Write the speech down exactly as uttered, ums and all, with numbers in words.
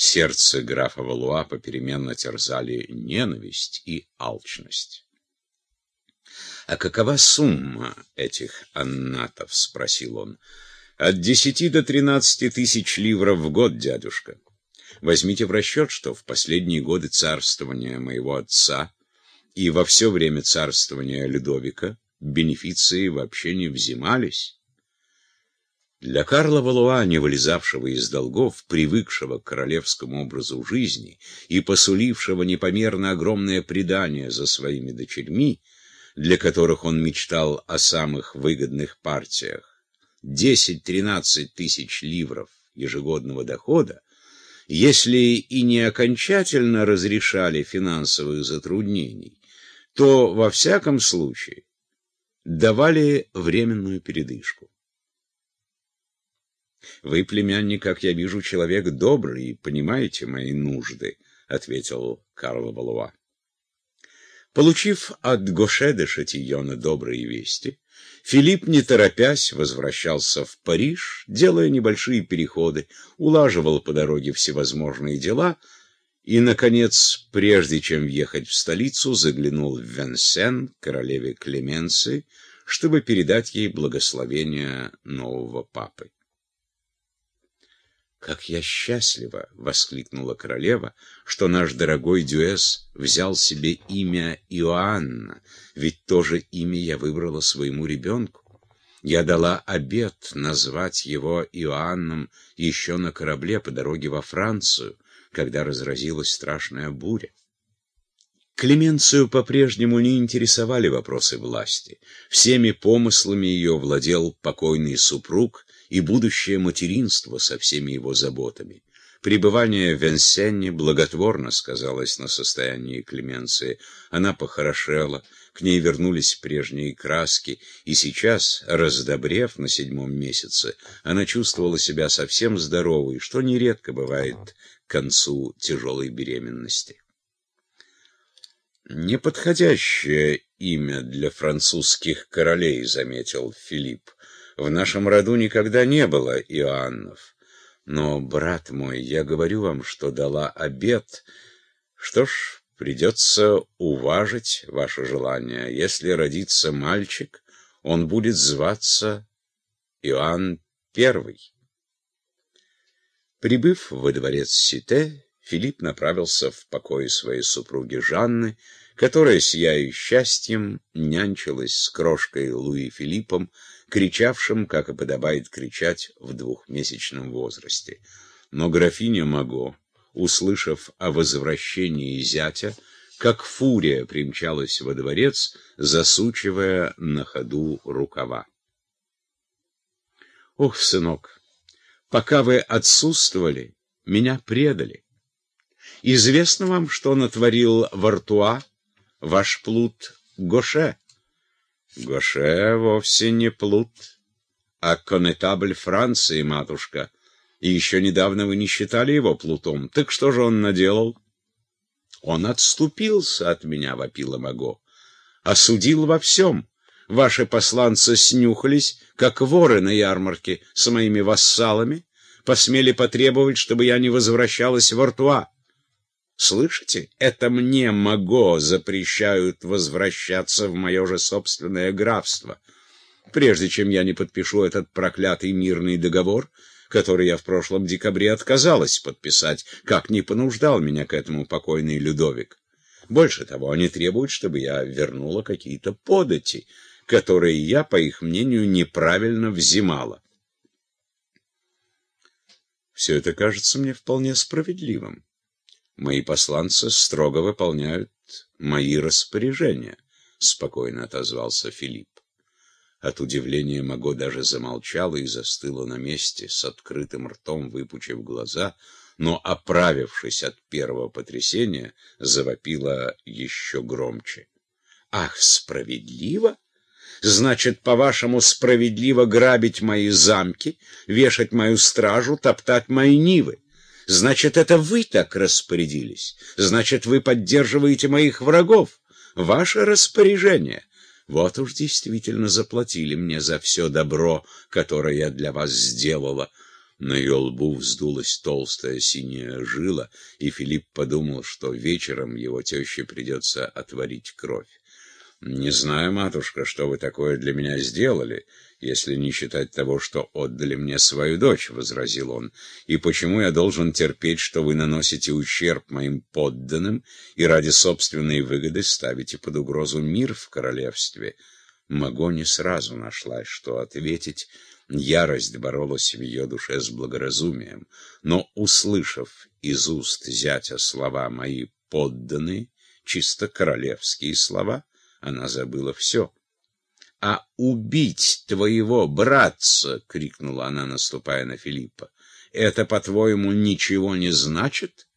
Сердце графа Валуа попеременно терзали ненависть и алчность. — А какова сумма этих аннатов? — спросил он. — От десяти до тринадцати тысяч ливров в год, дядюшка. Возьмите в расчет, что в последние годы царствования моего отца и во все время царствования Людовика бенефиции вообще не взимались. Для Карла Валуа, не вылезавшего из долгов, привыкшего к королевскому образу жизни и посулившего непомерно огромное предание за своими дочерьми, для которых он мечтал о самых выгодных партиях, десять-тринадцать тысяч ливров ежегодного дохода, если и не окончательно разрешали финансовых затруднений, то, во всяком случае, давали временную передышку. — Вы, племянник, как я вижу, человек добрый и понимаете мои нужды, — ответил Карл Валуа. Получив от Гоше де Шатийона добрые вести, Филипп, не торопясь, возвращался в Париж, делая небольшие переходы, улаживал по дороге всевозможные дела и, наконец, прежде чем въехать в столицу, заглянул в Венсен, королеве Клеменции, чтобы передать ей благословение нового папы. «Как я счастлива!» — воскликнула королева, — что наш дорогой Дюэс взял себе имя Иоанна, ведь то же имя я выбрала своему ребенку. Я дала обет назвать его Иоанном еще на корабле по дороге во Францию, когда разразилась страшная буря. Клеменцию по-прежнему не интересовали вопросы власти. Всеми помыслами ее владел покойный супруг и будущее материнство со всеми его заботами. Пребывание в Венсене благотворно сказалось на состоянии Клеменции. Она похорошела, к ней вернулись прежние краски, и сейчас, раздобрев на седьмом месяце, она чувствовала себя совсем здоровой, что нередко бывает к концу тяжелой беременности. «Неподходящее имя для французских королей», — заметил Филипп. «В нашем роду никогда не было Иоаннов. Но, брат мой, я говорю вам, что дала обет. Что ж, придется уважить ваше желание. Если родится мальчик, он будет зваться Иоанн Первый». Прибыв во дворец Сите, Филипп направился в покои своей супруги Жанны, которая, сияя счастьем, нянчилась с крошкой Луи Филиппом, кричавшим, как и подобает кричать в двухмесячном возрасте. Но графиня Маго, услышав о возвращении зятя, как фурия примчалась во дворец, засучивая на ходу рукава. «Ох, сынок, пока вы отсутствовали, меня предали. Известно вам, что натворил в Артуа ваш плут Гоше?» «Гоше вовсе не плут, а коннетабль Франции, матушка. И еще недавно вы не считали его плутом. Так что же он наделал?» «Он отступился от меня», — вопила Маго. «Осудил во всем. Ваши посланцы снюхались, как воры на ярмарке, с моими вассалами, посмели потребовать, чтобы я не возвращалась в Артуа. Слышите, это мне, Маго, запрещают возвращаться в мое же собственное графство. Прежде чем я не подпишу этот проклятый мирный договор, который я в прошлом декабре отказалась подписать, как не понуждал меня к этому покойный Людовик. Больше того, они требуют, чтобы я вернула какие-то подати, которые я, по их мнению, неправильно взимала. Все это кажется мне вполне справедливым. Мои посланцы строго выполняют мои распоряжения, — спокойно отозвался Филипп. От удивления Маго даже замолчала и застыла на месте, с открытым ртом выпучив глаза, но, оправившись от первого потрясения, завопила еще громче. «Ах, справедливо? Значит, по-вашему, справедливо грабить мои замки, вешать мою стражу, топтать мои нивы? Значит, это вы так распорядились? Значит, вы поддерживаете моих врагов? Ваше распоряжение? Вот уж действительно заплатили мне за все добро, которое я для вас сделала. На ее лбу вздулась толстая синяя жила, и Филипп подумал, что вечером его теще придется отварить кровь. «Не знаю, матушка, что вы такое для меня сделали, если не считать того, что отдали мне свою дочь», — возразил он. «И почему я должен терпеть, что вы наносите ущерб моим подданным и ради собственной выгоды ставите под угрозу мир в королевстве?» Маго не сразу нашлась, что ответить. Ярость боролась в ее душе с благоразумием. Но, услышав из уст зятя слова «мои подданные», чисто королевские слова, она забыла все. «А убить твоего братца!» — крикнула она, наступая на Филиппа. «Это, по-твоему, ничего не значит?»